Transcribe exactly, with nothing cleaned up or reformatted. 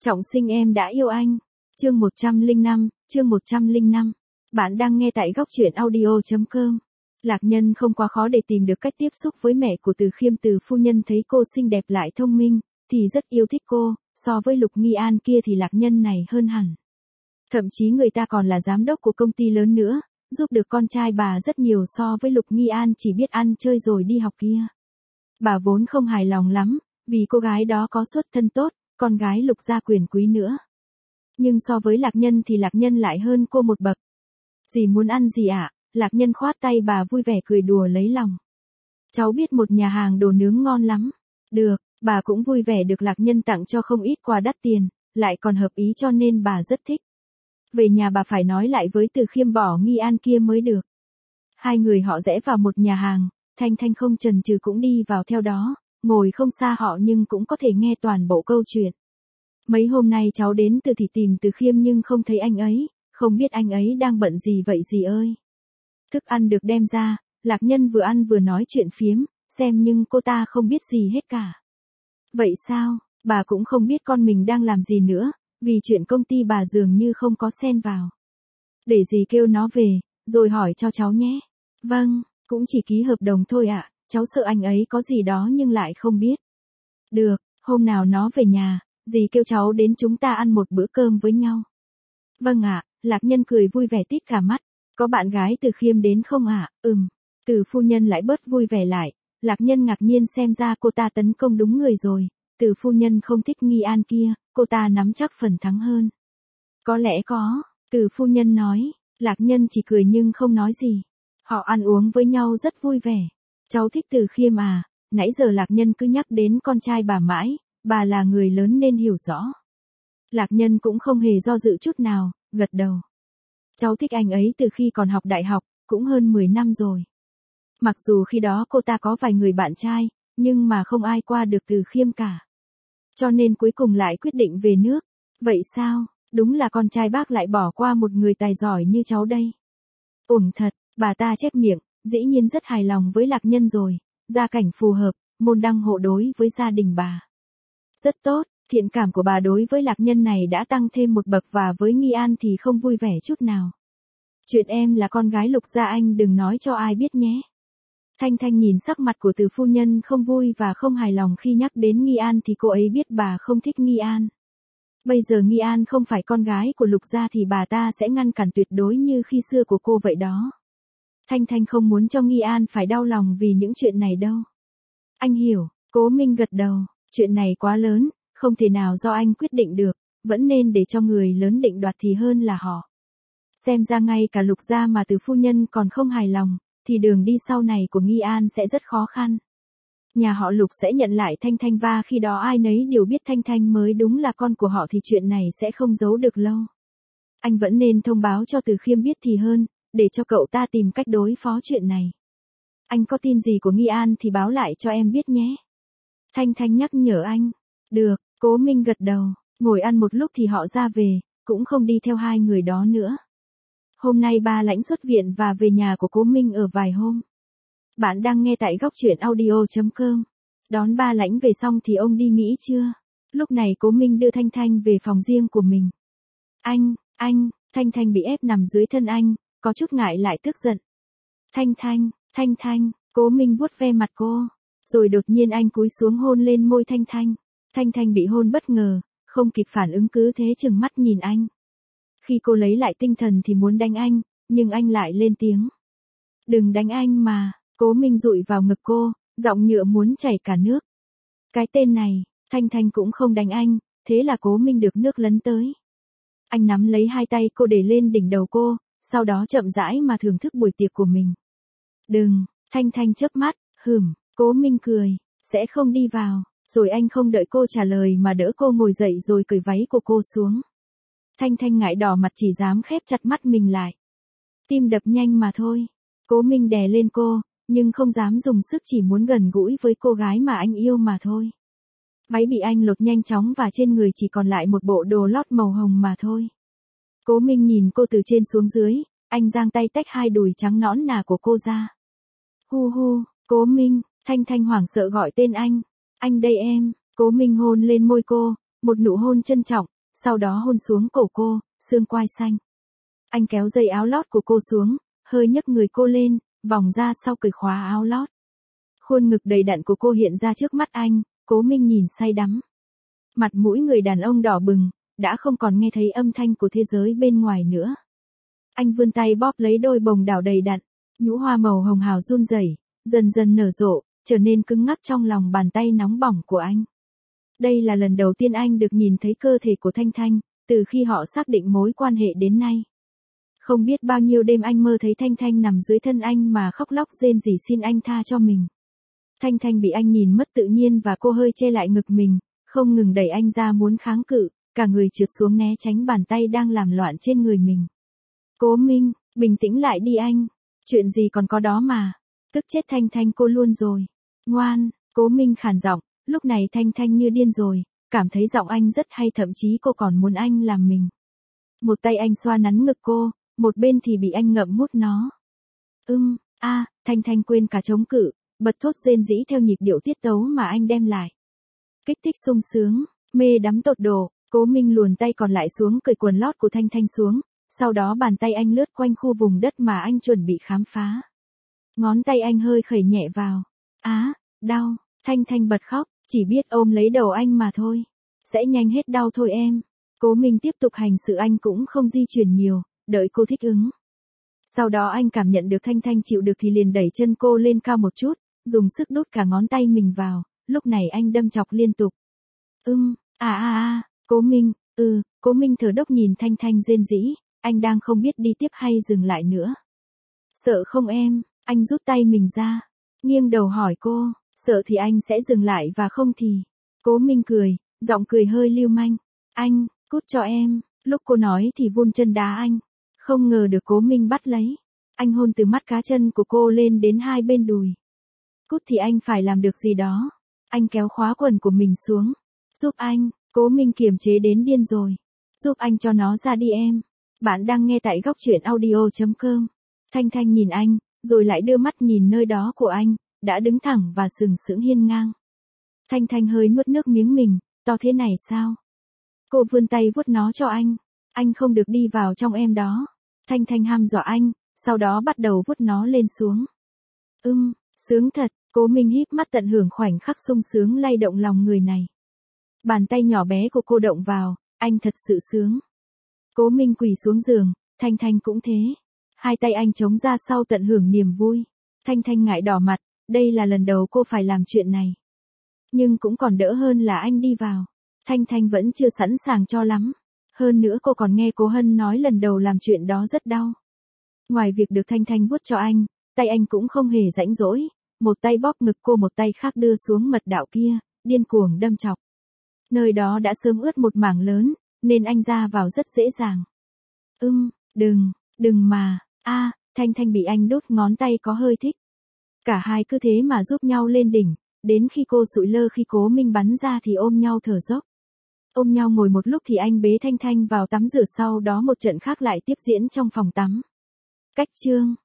Trọng sinh em đã yêu anh. Chương một trăm lẻ năm, chương một trăm lẻ năm. Bạn đang nghe tại góc truyện audio chấm com. Lạc Nhân không quá khó để tìm được cách tiếp xúc với mẹ của Từ Khiêm. Từ phu nhân thấy cô xinh đẹp lại thông minh, thì rất yêu thích cô, so với Lục Nghi An kia thì Lạc Nhân này hơn hẳn. Thậm chí người ta còn là giám đốc của công ty lớn nữa, giúp được con trai bà rất nhiều so với Lục Nghi An chỉ biết ăn chơi rồi đi học kia. Bà vốn không hài lòng lắm, vì cô gái đó có xuất thân tốt, con gái Lục gia quyền quý nữa. Nhưng so với Lạc Nhân thì Lạc Nhân lại hơn cô một bậc. Dì muốn ăn gì ạ? À? Lạc Nhân khoát tay bà vui vẻ cười đùa lấy lòng. Cháu biết một nhà hàng đồ nướng ngon lắm. Được, bà cũng vui vẻ được Lạc Nhân tặng cho không ít quà đắt tiền, lại còn hợp ý cho nên bà rất thích. Về nhà bà phải nói lại với Từ Khiêm bỏ Nghi An kia mới được. Hai người họ rẽ vào một nhà hàng, Thanh Thanh không chần chừ cũng đi vào theo đó, ngồi không xa họ nhưng cũng có thể nghe toàn bộ câu chuyện. Mấy hôm nay cháu đến từ thị tìm Từ Khiêm nhưng không thấy anh ấy, không biết anh ấy đang bận gì vậy dì ơi. Thức ăn được đem ra, Lạc Nhân vừa ăn vừa nói chuyện phiếm, xem nhưng cô ta không biết gì hết cả. Vậy sao, bà cũng không biết con mình đang làm gì nữa, vì chuyện công ty bà dường như không có xen vào. Để dì kêu nó về, rồi hỏi cho cháu nhé. Vâng, cũng chỉ ký hợp đồng thôi ạ, à, cháu sợ anh ấy có gì đó nhưng lại không biết. Được, hôm nào nó về nhà, dì kêu cháu đến chúng ta ăn một bữa cơm với nhau. Vâng ạ, à, Lạc Nhân cười vui vẻ tít cả mắt. Có bạn gái Từ Khiêm đến không ạ? À? Ừm. Từ phu nhân lại bớt vui vẻ lại. Lạc Nhân ngạc nhiên xem ra cô ta tấn công đúng người rồi. Từ phu nhân không thích Nghi An kia, cô ta nắm chắc phần thắng hơn. Có lẽ có, Từ phu nhân nói. Lạc Nhân chỉ cười nhưng không nói gì. Họ ăn uống với nhau rất vui vẻ. Cháu thích Từ Khiêm à? Nãy giờ Lạc Nhân cứ nhắc đến con trai bà mãi, bà là người lớn nên hiểu rõ. Lạc Nhân cũng không hề do dự chút nào, gật đầu. Cháu thích anh ấy từ khi còn học đại học, cũng hơn mười năm rồi. Mặc dù khi đó cô ta có vài người bạn trai, nhưng mà không ai qua được Từ Khiêm cả. Cho nên cuối cùng lại quyết định về nước. Vậy sao, đúng là con trai bác lại bỏ qua một người tài giỏi như cháu đây. Uổng thật, bà ta chép miệng, dĩ nhiên rất hài lòng với Lạc Nhân rồi, gia cảnh phù hợp, môn đăng hộ đối với gia đình bà. Rất tốt, thiện cảm của bà đối với Lạc Nhân này đã tăng thêm một bậc và với Nghi An thì không vui vẻ chút nào. Chuyện em là con gái Lục gia anh đừng nói cho ai biết nhé. Thanh Thanh nhìn sắc mặt của Từ phu nhân không vui và không hài lòng khi nhắc đến Nghi An thì cô ấy biết bà không thích Nghi An. Bây giờ Nghi An không phải con gái của Lục gia thì bà ta sẽ ngăn cản tuyệt đối như khi xưa của cô vậy đó. Thanh Thanh không muốn cho Nghi An phải đau lòng vì những chuyện này đâu. Anh hiểu, Cố Minh gật đầu, chuyện này quá lớn, không thể nào do anh quyết định được, vẫn nên để cho người lớn định đoạt thì hơn là họ. Xem ra ngay cả Lục gia mà Từ phu nhân còn không hài lòng, thì đường đi sau này của Nghi An sẽ rất khó khăn. Nhà họ Lục sẽ nhận lại Thanh Thanh và khi đó ai nấy đều biết Thanh Thanh mới đúng là con của họ thì chuyện này sẽ không giấu được lâu. Anh vẫn nên thông báo cho Từ Khiêm biết thì hơn, để cho cậu ta tìm cách đối phó chuyện này. Anh có tin gì của Nghi An thì báo lại cho em biết nhé. Thanh Thanh nhắc nhở anh. Được, Cố Minh gật đầu, ngồi ăn một lúc thì họ ra về, cũng không đi theo hai người đó nữa. Hôm nay ba Lãnh xuất viện và về nhà của Cố Minh ở vài hôm. Bạn đang nghe tại góc truyện audio chấm com. Đón ba Lãnh về xong thì ông đi nghỉ chưa? Lúc này Cố Minh đưa Thanh Thanh về phòng riêng của mình. Anh, anh, Thanh Thanh bị ép nằm dưới thân anh, có chút ngại lại tức giận. Thanh Thanh, Thanh Thanh, Cố Minh vuốt ve mặt cô, rồi đột nhiên anh cúi xuống hôn lên môi Thanh Thanh. Thanh Thanh bị hôn bất ngờ, không kịp phản ứng cứ thế chừng mắt nhìn anh. Khi cô lấy lại tinh thần thì muốn đánh anh, nhưng anh lại lên tiếng. Đừng đánh anh mà, Cố Minh dụi vào ngực cô, giọng nhựa muốn chảy cả nước. Cái tên này, Thanh Thanh cũng không đánh anh, thế là Cố Minh được nước lấn tới. Anh nắm lấy hai tay cô để lên đỉnh đầu cô, sau đó chậm rãi mà thưởng thức buổi tiệc của mình. Đừng, Thanh Thanh chớp mắt, hừm, Cố Minh cười, sẽ không đi vào. Rồi anh không đợi cô trả lời mà đỡ cô ngồi dậy rồi cởi váy của cô xuống. Thanh Thanh ngại đỏ mặt chỉ dám khép chặt mắt mình lại. Tim đập nhanh mà thôi. Cố Minh đè lên cô, nhưng không dám dùng sức chỉ muốn gần gũi với cô gái mà anh yêu mà thôi. Váy bị anh lột nhanh chóng và trên người chỉ còn lại một bộ đồ lót màu hồng mà thôi. Cố Minh nhìn cô từ trên xuống dưới, anh giang tay tách hai đùi trắng nõn nà của cô ra. Hu hu, Cố Minh, Thanh Thanh hoảng sợ gọi tên anh. Anh đây em, Cố Minh hôn lên môi cô, một nụ hôn trân trọng, sau đó hôn xuống cổ cô, xương quai xanh. Anh kéo dây áo lót của cô xuống, hơi nhấc người cô lên, vòng ra sau cởi khóa áo lót. Khuôn ngực đầy đặn của cô hiện ra trước mắt anh, Cố Minh nhìn say đắm. Mặt mũi người đàn ông đỏ bừng, đã không còn nghe thấy âm thanh của thế giới bên ngoài nữa. Anh vươn tay bóp lấy đôi bồng đảo đầy đặn, nhũ hoa màu hồng hào run rẩy, dần dần nở rộ, trở nên cứng ngắc trong lòng bàn tay nóng bỏng của anh. Đây là lần đầu tiên anh được nhìn thấy cơ thể của Thanh Thanh, từ khi họ xác định mối quan hệ đến nay. Không biết bao nhiêu đêm anh mơ thấy Thanh Thanh nằm dưới thân anh mà khóc lóc rên rỉ xin anh tha cho mình. Thanh Thanh bị anh nhìn mất tự nhiên và cô hơi che lại ngực mình, không ngừng đẩy anh ra muốn kháng cự, cả người trượt xuống né tránh bàn tay đang làm loạn trên người mình. Cố Minh, bình tĩnh lại đi anh, chuyện gì còn có đó mà, tức chết Thanh Thanh cô luôn rồi. Ngoan, Cố Minh khàn giọng, lúc này Thanh Thanh như điên rồi, cảm thấy giọng anh rất hay, thậm chí cô còn muốn anh làm mình. Một tay anh xoa nắn ngực cô, một bên thì bị anh ngậm mút nó. Ưm, a, à, Thanh Thanh quên cả chống cự, bật thốt rên rỉ theo nhịp điệu tiết tấu mà anh đem lại. Kích thích sung sướng, mê đắm tột độ, Cố Minh luồn tay còn lại xuống cởi quần lót của Thanh Thanh xuống, sau đó bàn tay anh lướt quanh khu vùng đất mà anh chuẩn bị khám phá. Ngón tay anh hơi khẩy nhẹ vào. Á, đau, Thanh Thanh bật khóc, chỉ biết ôm lấy đầu anh mà thôi. Sẽ nhanh hết đau thôi em. Cố Minh tiếp tục hành sự, anh cũng không di chuyển nhiều, đợi cô thích ứng. Sau đó anh cảm nhận được Thanh Thanh chịu được thì liền đẩy chân cô lên cao một chút, dùng sức đút cả ngón tay mình vào, lúc này anh đâm chọc liên tục. Ưm, à à à, Cố Minh, ừ, Cố Minh thở dốc nhìn Thanh Thanh rên rỉ, anh đang không biết đi tiếp hay dừng lại nữa. Sợ không em, anh rút tay mình ra, nghiêng đầu hỏi cô, sợ thì anh sẽ dừng lại và không thì. Cố Minh cười, giọng cười hơi lưu manh, anh, cút cho em, lúc cô nói thì vươn chân đá anh. Không ngờ được Cố Minh bắt lấy. Anh hôn từ mắt cá chân của cô lên đến hai bên đùi. Cút thì anh phải làm được gì đó. Anh kéo khóa quần của mình xuống. Giúp anh, Cố Minh kiềm chế đến điên rồi. Giúp anh cho nó ra đi em. Bạn đang nghe tại góc truyện audio chấm com. Thanh Thanh nhìn anh, rồi lại đưa mắt nhìn nơi đó của anh, đã đứng thẳng và sừng sững hiên ngang. Thanh Thanh hơi nuốt nước miếng mình, to thế này sao? Cô vươn tay vuốt nó cho anh. Anh không được đi vào trong em đó. Thanh Thanh hăm dọa anh, sau đó bắt đầu vuốt nó lên xuống. Ưm, sướng thật, Cố Minh híp mắt tận hưởng khoảnh khắc sung sướng lay động lòng người này. Bàn tay nhỏ bé của cô động vào, anh thật sự sướng. Cố Minh quỳ xuống giường, Thanh Thanh cũng thế. Hai tay anh chống ra sau tận hưởng niềm vui. Thanh Thanh ngại đỏ mặt, đây là lần đầu cô phải làm chuyện này. Nhưng cũng còn đỡ hơn là anh đi vào. Thanh Thanh vẫn chưa sẵn sàng cho lắm. Hơn nữa cô còn nghe Cố Hân nói lần đầu làm chuyện đó rất đau. Ngoài việc được Thanh Thanh vuốt cho anh, tay anh cũng không hề rãnh rỗi, một tay bóp ngực cô, một tay khác đưa xuống mật đạo kia, điên cuồng đâm chọc. Nơi đó đã sớm ướt một mảng lớn, nên anh ra vào rất dễ dàng. Ưm, đừng, đừng mà, a, Thanh Thanh bị anh đút ngón tay có hơi thích. Cả hai cứ thế mà giúp nhau lên đỉnh, đến khi cô sụi lơ khi Cố Minh bắn ra thì ôm nhau thở dốc. Ôm nhau ngồi một lúc thì anh bế Thanh Thanh vào tắm rửa, sau đó một trận khác lại tiếp diễn trong phòng tắm. Cách chương